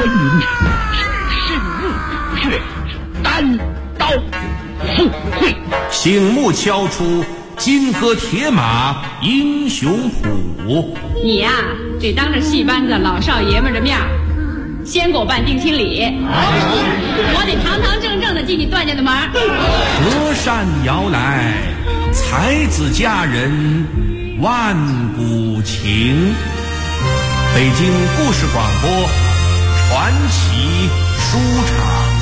云只身入穴，单刀赴会。 醒目敲出金戈铁马英雄谱。 你呀，得当着戏班子老少爷们的面先给我办定亲礼，我得堂堂正正的进你段家的门。 隔山摇来，才子佳人万古情。北京故事广播传奇书场。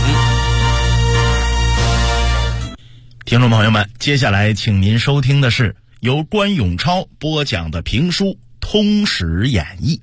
听众朋友们，接下来请您收听的是由关永超播讲的评书《通史演义》。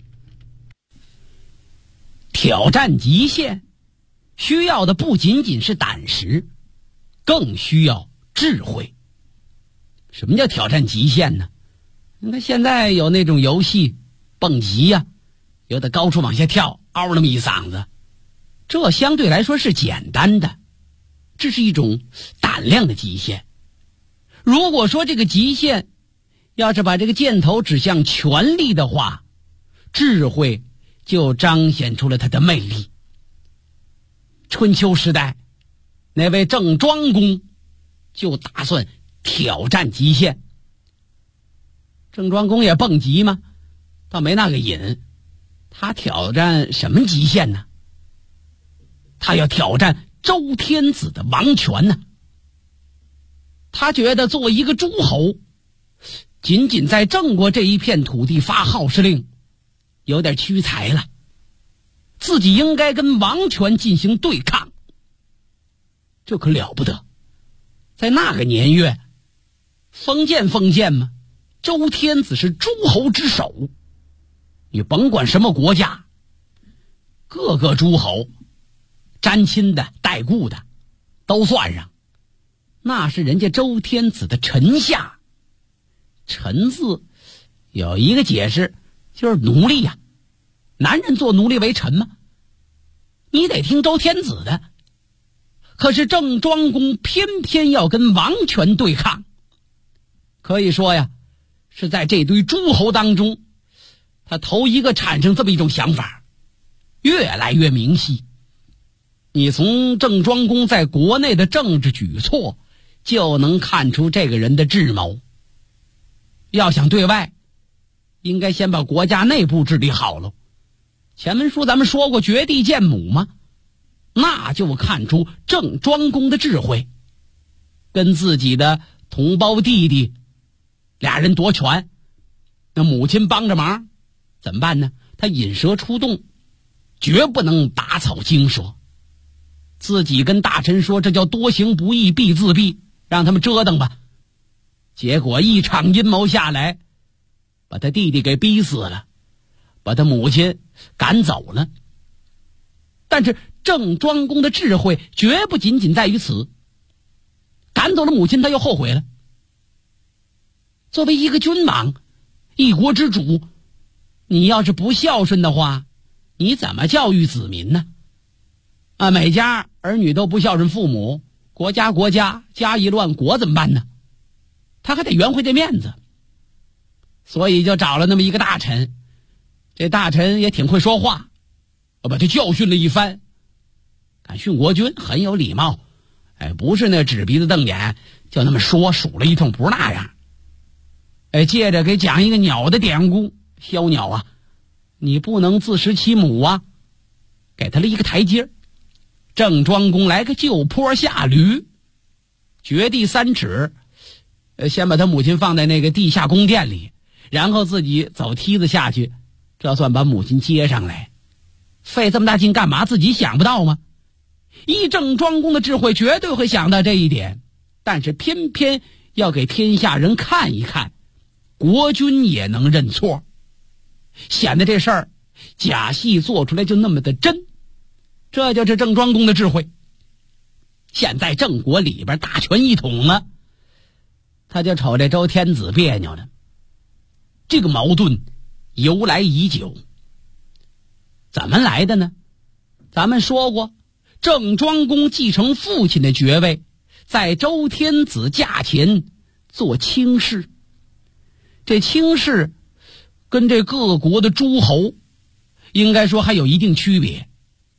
挑战极限需要的不仅仅是胆识，更需要智慧。什么叫挑战极限呢？你看现在有那种游戏蹦极呀，有的高处往下跳，嗷那么一嗓子，这相对来说是简单的，这是一种胆量的极限。如果说这个极限要是把这个箭头指向权力的话，智慧就彰显出了它的魅力。春秋时代，那位郑庄公就打算挑战极限。郑庄公也蹦极吗？倒没那个瘾。他挑战什么极限呢？他要挑战周天子的王权呢。他觉得作为一个诸侯，仅仅在郑国这一片土地发号施令有点屈才了，自己应该跟王权进行对抗。这可了不得，在那个年月，封建嘛，周天子是诸侯之首，你甭管什么国家，各个诸侯沾亲的带故的都算上，那是人家周天子的臣下。臣字有一个解释，就是奴隶呀。男人做奴隶为臣吗？你得听周天子的。可是郑庄公偏偏要跟王权对抗，可以说呀，是在这堆诸侯当中，他头一个产生这么一种想法，越来越明晰。你从郑庄公在国内的政治举措就能看出这个人的智谋。要想对外，应该先把国家内部治理好了。前文书咱们说过绝地见母吗？那就看出郑庄公的智慧。跟自己的同胞弟弟俩人夺权，那母亲帮着忙，怎么办呢？他引蛇出洞，绝不能打草惊蛇。自己跟大臣说，这叫多行不义必自毙，让他们折腾吧。结果一场阴谋下来，把他弟弟给逼死了，把他母亲赶走了。但是郑庄公的智慧绝不仅仅在于此，赶走了母亲他又后悔了。作为一个君王，一国之主，你要是不孝顺的话，你怎么教育子民呢？每家儿女都不孝顺父母，国家家一乱，国怎么办呢？他还得圆回这面子，所以就找了那么一个大臣。这大臣也挺会说话，我把他教训了一番。感训国君很有礼貌，不是那指鼻子瞪眼就那么说，数了一通，不是那样。接着给讲一个鸟的典故，枭鸟啊，你不能自食其母啊，给他了一个台阶。郑庄公来个就坡下驴，掘地3尺，先把他母亲放在那个地下宫殿里，然后自己走梯子下去，这算把母亲接上来。费这么大劲干嘛？自己想不到吗？依郑庄公的智慧，绝对会想到这一点，但是偏偏要给天下人看一看，国君也能认错，显得这事儿假戏做出来就那么的真。这就是郑庄公的智慧。现在郑国里边大权一统了，他就瞅这周天子别扭了。这个矛盾由来已久。怎么来的呢？咱们说过，郑庄公继承父亲的爵位，在周天子驾前做卿士。这卿士跟这各国的诸侯应该说还有一定区别。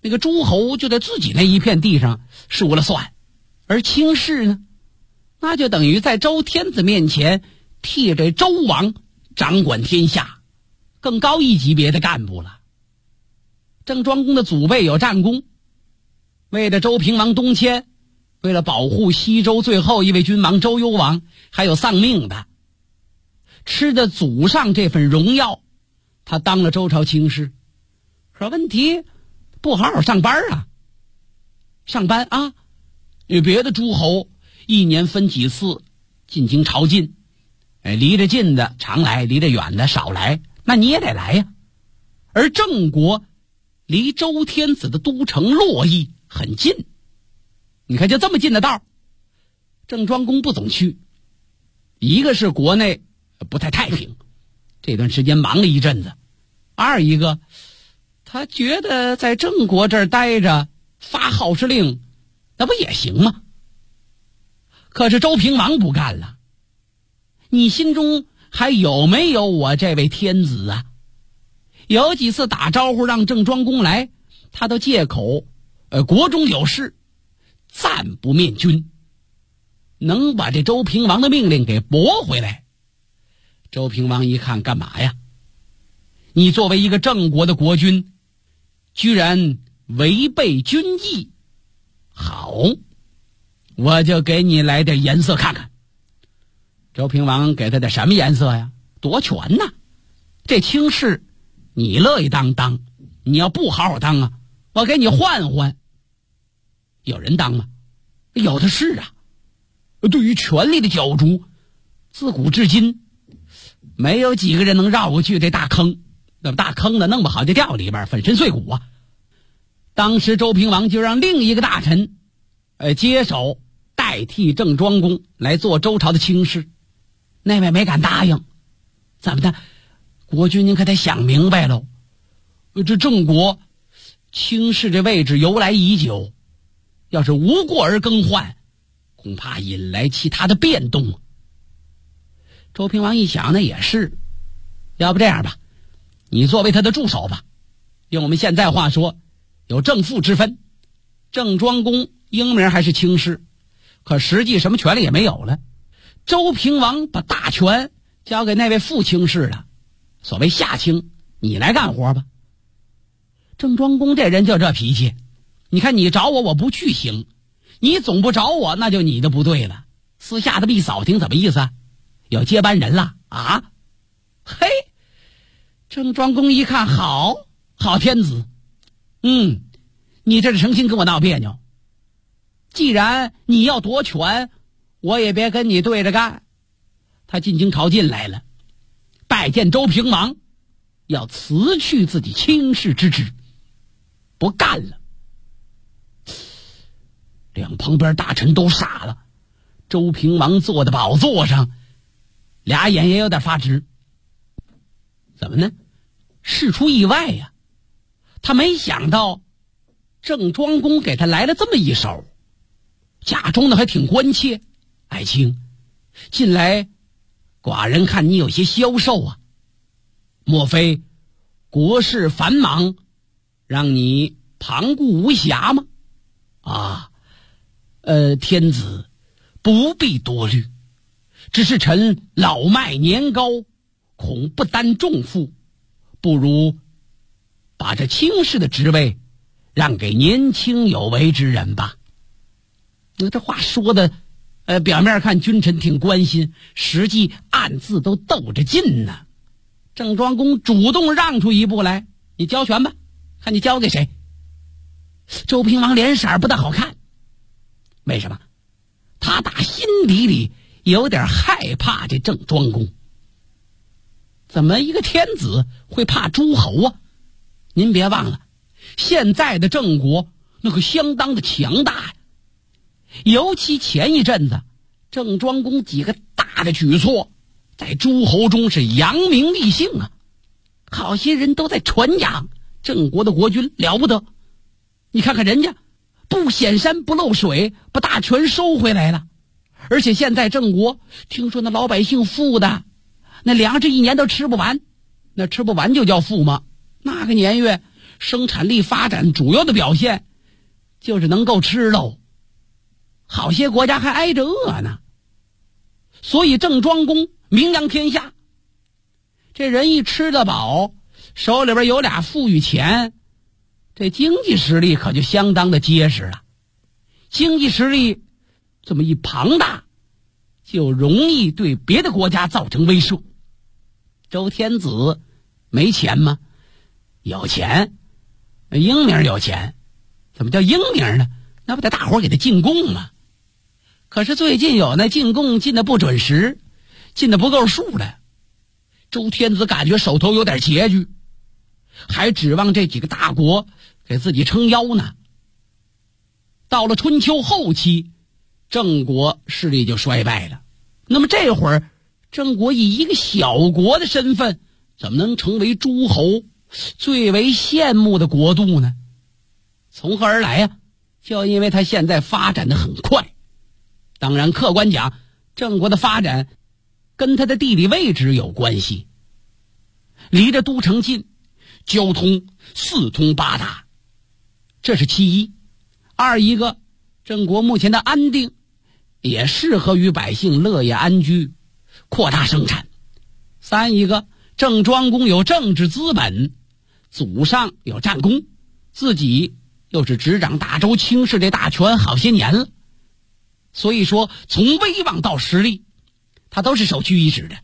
那个诸侯就在自己那一片地上说了算，而卿士呢，那就等于在周天子面前替这周王掌管天下，更高一级别的干部了。郑庄公的祖辈有战功，为了周平王东迁，为了保护西周最后一位君王周幽王，还有丧命的，吃着祖上这份荣耀，他当了周朝卿士。可问题不好好上班啊，上班啊，与别的诸侯一年分几次进京朝觐，离着近的常来，离着远的少来，那你也得来呀。而郑国离周天子的都城洛邑很近，你看就这么近的道，郑庄公不总去。一个是国内不太太平，这段时间忙了一阵子；二一个他觉得在郑国这儿待着发号施令，那不也行吗？可是周平王不干了，你心中还有没有我这位天子啊？有几次打招呼让郑庄公来，他都借口国中有事，暂不面君，能把这周平王的命令给驳回来。周平王一看，干嘛呀？你作为一个郑国的国君，居然违背君意，好，我就给你来点颜色看看。周平王给他的什么颜色呀？夺权呐！这卿士你乐意当，你要不好好当啊，我给你换换。有人当吗？有的是啊。对于权力的角逐，自古至今没有几个人能绕过去这大坑，那么大坑呢，弄不好就掉里边，粉身碎骨啊。当时周平王就让另一个大臣接手，代替郑庄公来做周朝的卿士。那位没敢答应，怎么的？国君您可得想明白喽，这郑国卿士这位置由来已久，要是无过而更换，恐怕引来其他的变动。周平王一想，那也是，要不这样吧，你作为他的助手吧，用我们现在话说，有正副之分。郑庄公英名还是卿士，可实际什么权利也没有了。周平王把大权交给那位副卿士了，所谓下卿，你来干活吧。郑庄公这人就这脾气，你看你找我，我不去行，你总不找我，那就你的不对了。私下的一扫听，怎么意思啊？有接班人了啊？嘿，郑庄公一看，好天子，你这是诚心跟我闹别扭。既然你要夺权，我也别跟你对着干。他进京朝觐来了，拜见周平王，要辞去自己卿士之职，不干了。两旁边大臣都傻了，周平王坐在宝座上，俩眼也有点发直。怎么呢？事出意外呀，他没想到郑庄公给他来了这么一手，假装的还挺关切。爱卿，近来寡人看你有些消瘦啊，莫非国事繁忙，让你旁顾无暇吗？天子不必多虑，只是臣老迈年高，恐不担重负，不如把这卿士的职位让给年轻有为之人吧。那这话说的表面看君臣挺关心，实际暗自都斗着劲呢。郑庄公主动让出一步来，你交权吧，看你交给谁。周平王脸色不大好看，为什么？他打心底里有点害怕这郑庄公。怎么一个天子会怕诸侯啊？您别忘了，现在的郑国那可相当的强大呀。尤其前一阵子郑庄公几个大的举措，在诸侯中是扬名立姓啊，好些人都在传扬郑国的国君了不得。你看看人家不显山不漏水，把大权收回来了。而且现在郑国听说那老百姓富的，那粮食一年都吃不完，那吃不完就叫富吗？那个年月生产力发展主要的表现就是能够吃喽，好些国家还挨着饿呢。所以郑庄公名扬天下，这人一吃得饱，手里边有俩富裕钱，这经济实力可就相当的结实了。经济实力这么一庞大，就容易对别的国家造成威慑。周天子没钱吗？有钱。英明有钱，怎么叫英明呢？那不得大伙给他进贡吗？可是最近有那进贡进的不准时，进的不够数的。周天子感觉手头有点拮据，还指望这几个大国给自己撑腰呢。到了春秋后期，郑国势力就衰败了。那么这会儿，郑国以一个小国的身份，怎么能成为诸侯最为羡慕的国度呢？从何而来呀？就因为他现在发展的很快。当然客观讲，郑国的发展跟他的地理位置有关系。离着都城近，交通四通八达，这是其一。二一个，郑国目前的安定也适合于百姓乐业安居，扩大生产。三一个，郑庄公有政治资本，祖上有战功，自己又是执掌大周卿士这大权好些年了，所以说从威望到实力，他都是首屈一指的。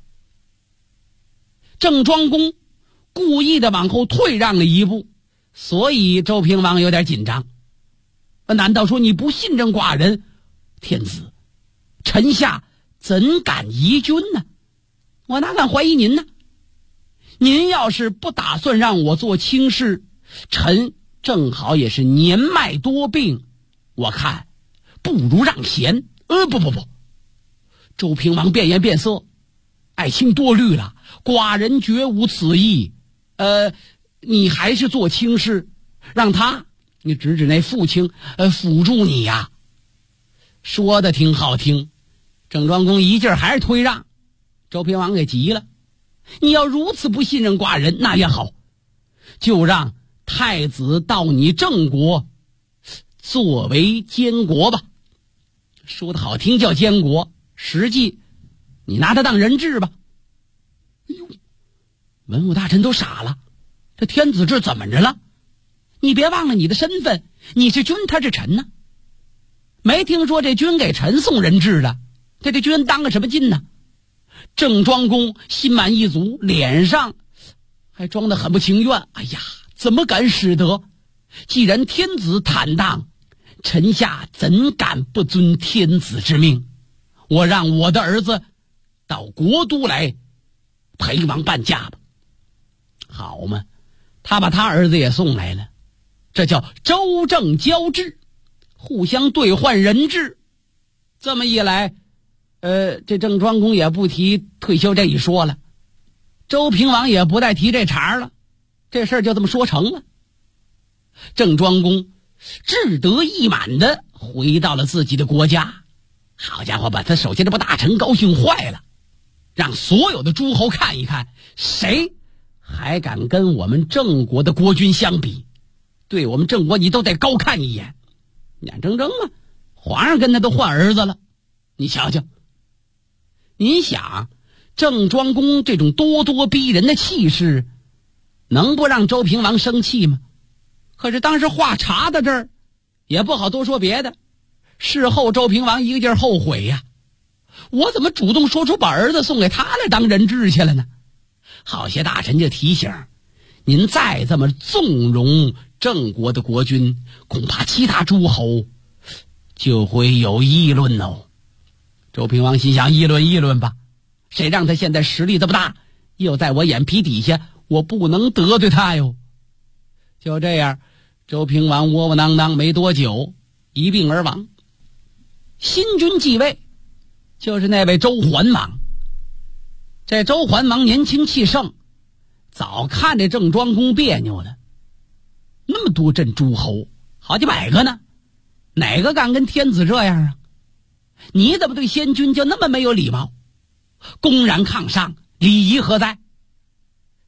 郑庄公故意的往后退让了一步，所以周平王有点紧张。难道说你不信任寡人？天子，臣下怎敢疑君呢？我哪敢怀疑您呢？您要是不打算让我做卿士，臣正好也是年迈多病，我看不如让贤。不，周平王变颜变色，爱卿多虑了，寡人绝无此意。你还是做卿士，让他，你指那父亲辅助你呀。说的挺好听，郑庄公一劲儿还是推让，周平王给急了。你要如此不信任寡人，那也好，就让太子到你郑国作为监国吧。说的好听叫监国，实际你拿他当人质吧。哎呦，文武大臣都傻了，这天子这怎么着了？你别忘了你的身份，你是君，他是臣呢。没听说这君给臣送人质的，这君当个什么劲呢？郑庄公心满意足，脸上还装得很不情愿。哎呀，怎么敢使得？既然天子坦荡，臣下怎敢不遵天子之命？我让我的儿子到国都来陪王伴驾吧。好嘛，他把他儿子也送来了，这叫周郑交质，互相兑换人质。这么一来，这郑庄公也不提退休这一说了，周平王也不再提这茬了，这事儿就这么说成了。郑庄公志得意满的回到了自己的国家，好家伙，把他手下这帮大臣高兴坏了，让所有的诸侯看一看，谁还敢跟我们郑国的国君相比，对我们郑国你都得高看一眼。眼睁睁啊，皇上跟他都换儿子了，你瞧瞧。你想，郑庄公这种咄咄逼人的气势，能不让周平王生气吗？可是当时话查到这儿，也不好多说别的。事后周平王一个劲儿后悔呀，我怎么主动说出把儿子送给他来当人质去了呢？好些大臣就提醒，您再这么纵容郑国的国君，恐怕其他诸侯就会有议论哦。周平王心想，议论吧，谁让他现在实力这么大，又在我眼皮底下，我不能得罪他哟。就这样，周平王窝窝囊囊没多久一病而亡。新君继位，就是那位周桓王。这周桓王年轻气盛，早看这郑庄公别扭了。那么多镇诸侯，好几百个呢，哪个敢跟天子这样啊？你怎么对先君就那么没有礼貌？公然抗上，礼仪何在？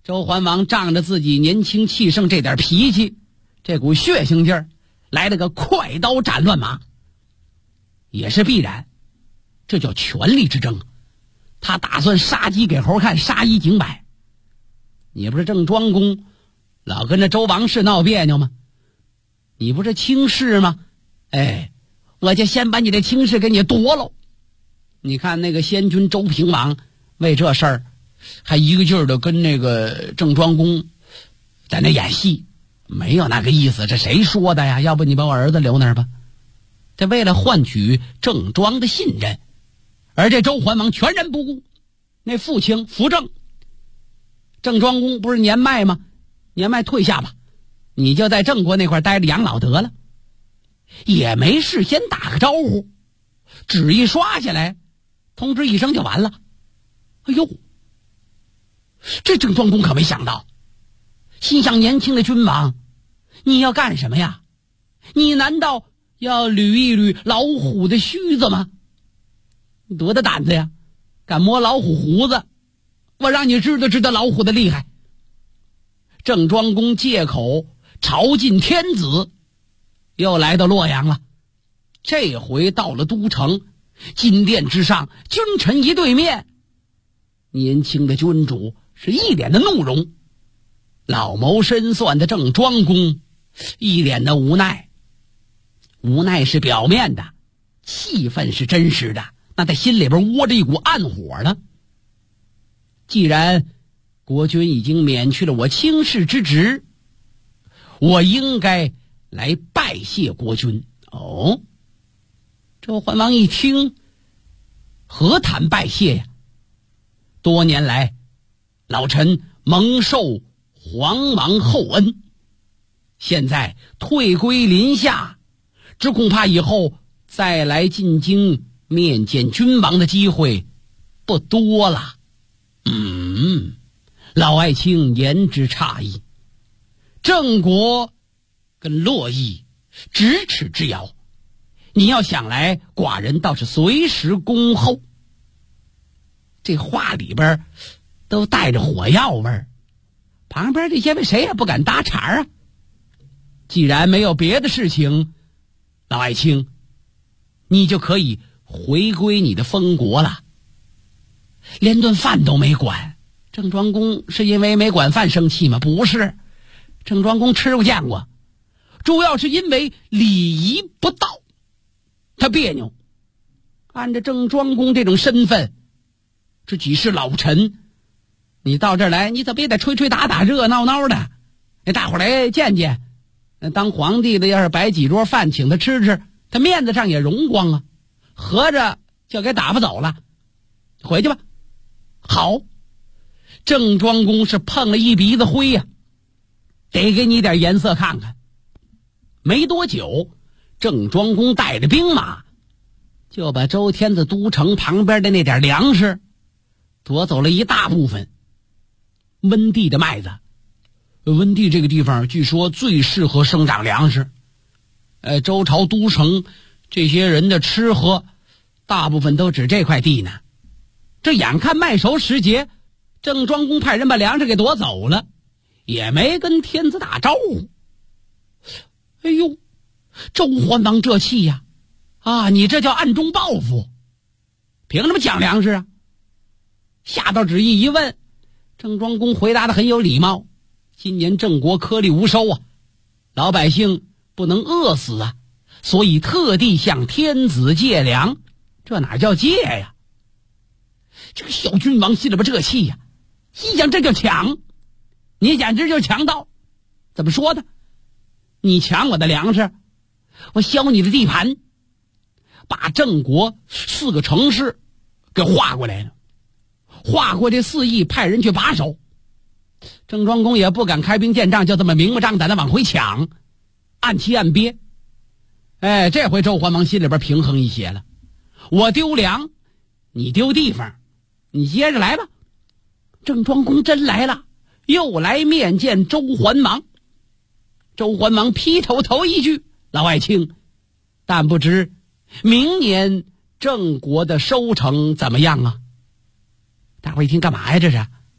周桓王仗着自己年轻气盛这点脾气，这股血性劲儿，来了个快刀斩乱麻，也是必然，这叫权力之争。他打算杀鸡给猴看，杀一儆百。你不是郑庄公老跟着周王室闹别扭吗？你不是卿士吗？哎，我就先把你的卿士给你夺了。你看那个先君周平王为这事儿还一个劲儿的跟那个郑庄公在那演戏，没有那个意思，这谁说的呀？要不你把我儿子留那儿吧。这为了换取郑庄的信任，而这周桓王全然不顾。那父亲扶正，郑庄公不是年迈吗？年迈退下吧，你就在郑国那块待着养老得了。也没事先打个招呼，纸一刷下来通知一声就完了。哎呦，这郑庄公可没想到，心想年轻的君王，你要干什么呀？你难道要捋一捋老虎的须子吗？你多大胆子呀，敢摸老虎胡子，我让你知道老虎的厉害。郑庄公借口朝觐天子，又来到洛阳了。这回到了都城，金殿之上，君臣一对面，年轻的君主是一脸的怒容，老谋深算的郑庄公一脸的无奈。无奈是表面的，气愤是真实的，那在心里边窝着一股暗火呢。既然国君已经免去了我卿士之职，我应该来拜谢国君。哦，周桓王一听，何谈拜谢呀？多年来，老臣蒙受皇王厚恩，现在退归临下，只恐怕以后再来进京面见君王的机会不多了。老爱卿言之差矣。郑国跟洛邑咫尺之遥，你要想来，寡人倒是随时恭候。这话里边都带着火药味儿，旁边这些位谁也不敢搭茬啊。既然没有别的事情，老爱卿，你就可以回归你的封国了。连顿饭都没管，郑庄公是因为没管饭生气吗？不是，郑庄公吃过见过，主要是因为礼仪不到，他别扭。按照郑庄公这种身份，这几世老臣，你到这儿来，你怎么也得吹吹打打，热热闹闹的，大伙来见见。当皇帝的要是摆几桌饭请他吃吃，他面子上也荣光啊，合着就给打发走了，回去吧。好，郑庄公是碰了一鼻子灰呀，得给你点颜色看看。没多久，郑庄公带着兵马就把周天子都城旁边的那点粮食夺走了一大部分。温地的麦子，温地这个地方据说最适合生长粮食，周朝都城这些人的吃喝大部分都指这块地呢。这眼看麦熟时节，郑庄公派人把粮食给夺走了，也没跟天子打招呼。哎呦，周桓王这气呀！你这叫暗中报复，凭什么抢粮食啊？下道旨意一问，郑庄公回答的很有礼貌，今年郑国颗粒无收啊，老百姓不能饿死啊，所以特地向天子借粮。这哪叫借呀？这个小君王心里边这气呀，心想这叫抢，你简直就是强盗。怎么说呢？你抢我的粮食，我削你的地盘，把郑国4个城市给划过来了，划过这4邑，派人去把守。郑庄公也不敢开兵见仗，就这么明目张胆的往回抢，暗气暗憋。这回周桓王心里边平衡一些了，我丢粮，你丢地方，你接着来吧。郑庄公真来了，又来面见周桓王。周桓王劈头一句：老爱卿，但不知明年郑国的收成怎么样啊？大伙一听干嘛呀？这是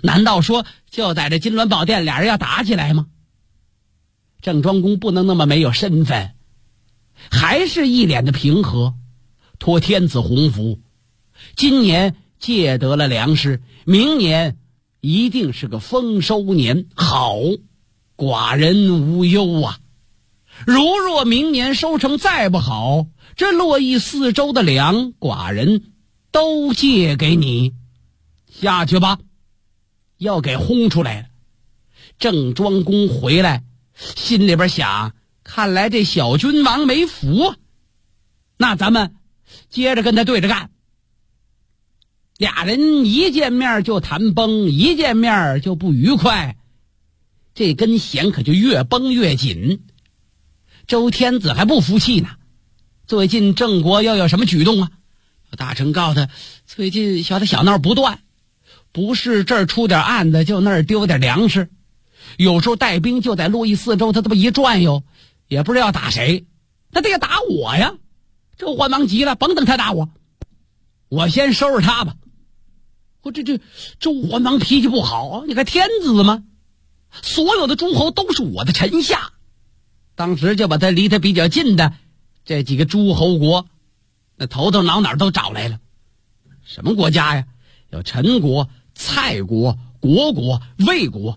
难道说就在这金銮宝殿俩人要打起来吗？郑庄公不能那么没有身份，还是一脸的平和，托天子洪福，今年借得了粮食，明年一定是个丰收年，好，寡人无忧啊。如若明年收成再不好，这洛邑4州的粮，寡人都借给你，下去吧。要给轰出来了。郑庄公回来，心里边想，看来这小君王没福啊，那咱们接着跟他对着干。俩人一见面就谈崩，一见面就不愉快，这根弦可就越绷越紧。周天子还不服气呢，最近郑国要有什么举动啊？大臣告他，最近小闹不断，不是这儿出点案子，就那儿丢点粮食，有时候带兵就在洛邑4州他这么一转悠，也不知道要打谁，他得打我呀。周桓王急了，甭等他打我，我先收拾他吧。我这周桓王脾气不好，你看天子吗？所有的诸侯都是我的臣下，当时就把他离他比较近的这几个诸侯国那头脑哪都找来了。什么国家呀？有陈国、蔡国、国国、魏国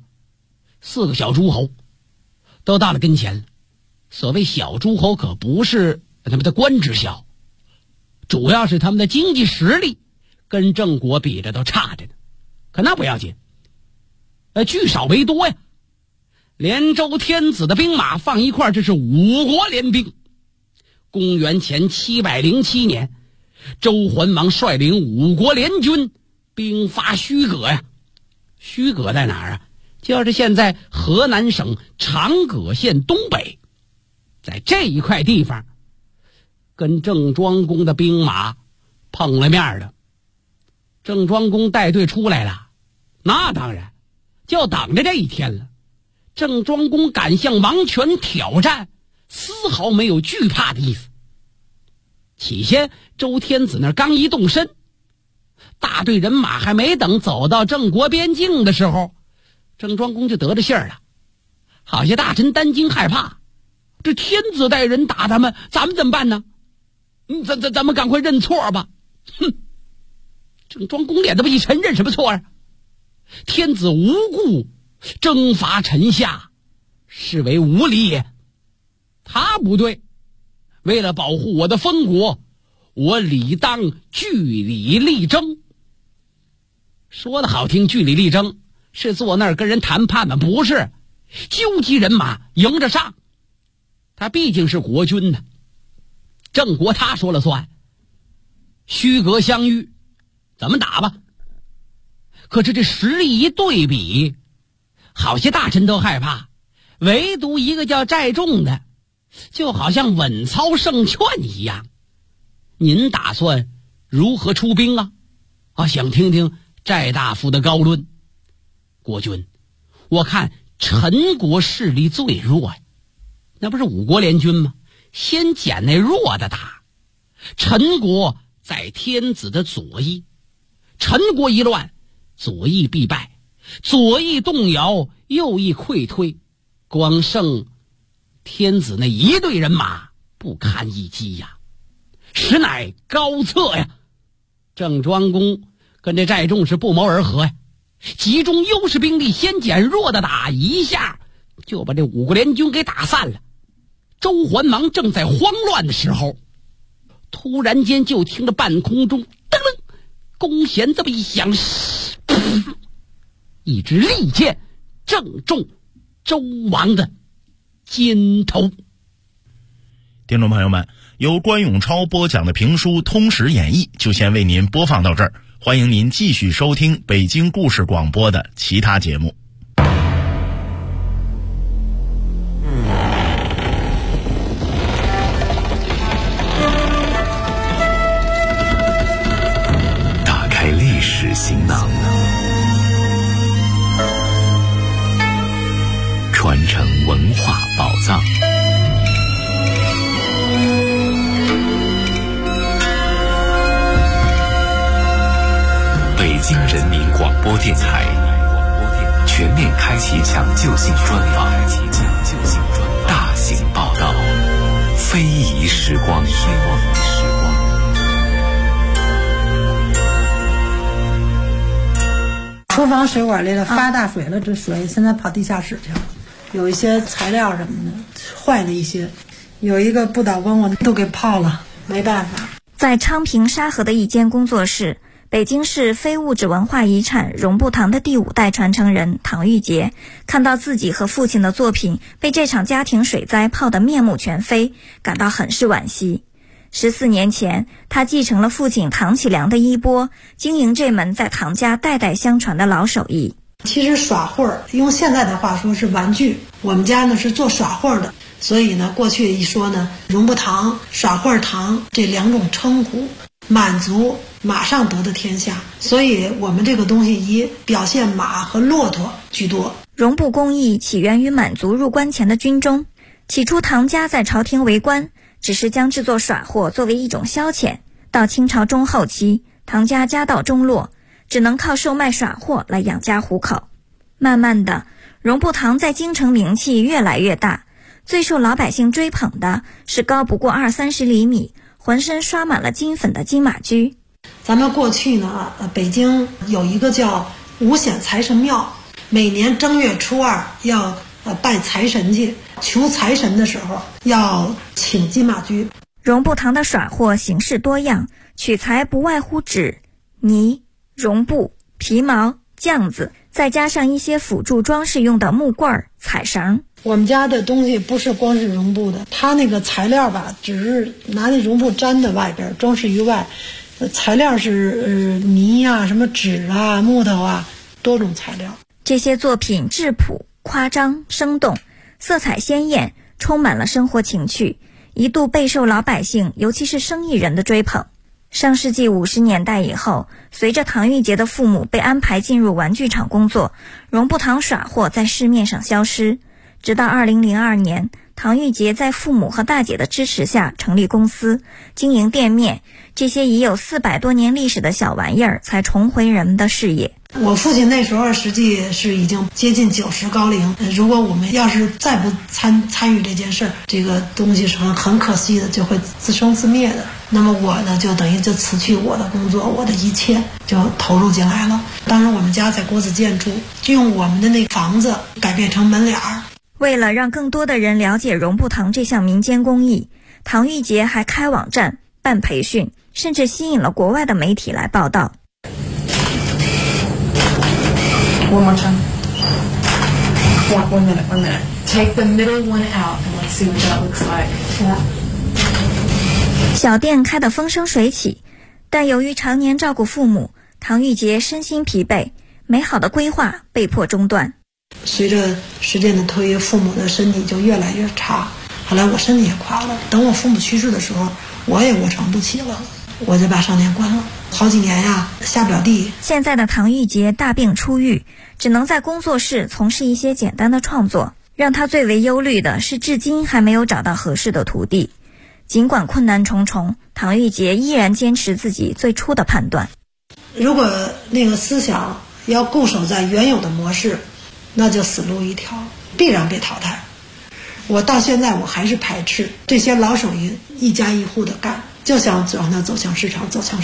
，4个小诸侯都到了跟前了。所谓小诸侯可不是他们的官职小，主要是他们的经济实力跟郑国比着都差着呢。可那不要紧，聚少为多呀。连周天子的兵马放一块，这是5国联兵。公元前707年，周桓王率领5国联军兵发虚葛呀。虚葛在哪儿啊？就是现在河南省长葛县东北，在这一块地方跟郑庄公的兵马碰了面了。郑庄公带队出来了，那当然就等着这一天了。郑庄公敢向王权挑战，丝毫没有惧怕的意思。起先周天子那刚一动身，大队人马还没等走到郑国边境的时候，郑庄公就得着信儿了。好些大臣担惊害怕，这天子带人打他们，咱们怎么办呢？咱们赶快认错吧。哼！郑庄公脸都不一沉，认什么错啊？天子无故征伐臣下，是为无礼也。他不对，为了保护我的封国，我理当据理力争。说的好听，据理力争是坐那儿跟人谈判吗？不是，纠集人马迎着上。他毕竟是国君呢，郑国他说了算。虚葛相遇，咱们打吧。可是这实力一对比，好些大臣都害怕，唯独一个叫寨仲的，就好像稳操胜券一样。您打算如何出兵啊？想听听寨大夫的高论。国君，我看陈国势力最弱呀，那不是5国联军吗？先捡那弱的打。陈国在天子的左翼，陈国一乱，左翼必败，左翼动摇，右翼溃退，光剩天子那一队人马不堪一击呀，实乃高策呀。郑庄公跟这寨仲是不谋而合呀，集中优势兵力，先捡弱的打，一下就把这5国联军给打散了。周桓王正在慌乱的时候，突然间就听着半空中噔噔弓弦这么一响，一支利箭正中周王的肩头。 听众朋友们，由关永超播讲的评书《通史演义》就先为您播放到这儿，欢迎您继续收听北京故事广播的其他节目。 打开历史行囊，传承文化宝藏。北京人民广播电台全面开启抢救性专访，大型报道，非遗时光。 厨房水管里头发大水了，这水现在跑地下室去了，有一些材料什么的坏了一些，有一个不倒翁我都给泡了，没办法。 在昌平沙河的一间工作室，北京市非物质文化遗产荣埠堂的第5代传承人唐玉杰看到自己和父亲的作品被这场家庭水灾泡得面目全非，感到很是惋惜。14年前，他继承了父亲唐启良的衣钵，经营这门在唐家代代相传的老手艺。 其实耍会儿，用现在的话说是玩具，我们家呢是做耍会儿的，所以呢过去一说呢，荣埠堂、耍会儿堂这2种称呼，满族马上得的天下，所以我们这个东西以表现马和骆驼居多。 荣埠工艺起源于满族入关前的军中，起初唐家在朝廷为官，只是将制作耍货作为一种消遣。到清朝中后期，唐家家道中落，只能靠售卖耍货来养家糊口。慢慢的，荣埠堂在京城名气越来越大，最受老百姓追捧的是高不过20-30厘米，浑身刷满了金粉的金马驹。 咱们过去呢，北京有一个叫五显财神庙，每年正月初2要拜财神去，求财神的时候要请金马驹。 荣埠堂的耍货形式多样，取材不外乎纸、泥、绒布、皮毛、酱子，再加上一些辅助装饰用的木棍、彩绳。 我们家的东西不是光是绒布的，它那个材料吧，只是拿那绒布粘在外边，装饰于外。材料是泥啊、什么纸啊、木头啊，多种材料。 这些作品质朴、夸张、生动，色彩鲜艳，充满了生活情趣，一度备受老百姓，尤其是生意人的追捧。上世纪50年代以后，随着唐玉杰的父母被安排进入玩具厂工作，荣埠堂耍货在市面上消失。直到2002年，唐玉杰在父母和大姐的支持下成立公司，经营店面，这些已有400多年历史的小玩意儿才重回人们的视野。 我父亲那时候实际是已经接近90高龄，如果我们要是再不参与这件事，这个东西是很可惜的，就会自生自灭的。那么我呢，就等于就辞去我的工作，我的一切就投入进来了。当时我们家在国子监住，就用我们的那个房子改变成门脸儿。 为了让更多的人了解荣埠堂这项民间工艺，唐玉杰还开网站、办培训，甚至吸引了国外的媒体来报道。 One more time. One minute. Take the middle one out and let's see what that looks like. Yeah. 小店开得风生水起，但由于常年照顾父母，唐玉杰身心疲惫，美好的规划被迫中断。 随着时间的推移，父母的身体就越来越差，后来我身体也垮了。等我父母去世的时候，我也卧床不起了，我就把商店关了。好几年呀，下不了地。 现在的唐玉杰大病初愈，只能在工作室从事一些简单的创作。让他最为忧虑的是，至今还没有找到合适的徒弟。尽管困难重重，唐玉杰依然坚持自己最初的判断。 如果那个思想要固守在原有的模式，那就死路一条，必然被淘汰。我到现在我还是排斥这些老手艺一家一户的干，就想让它走向市场，走向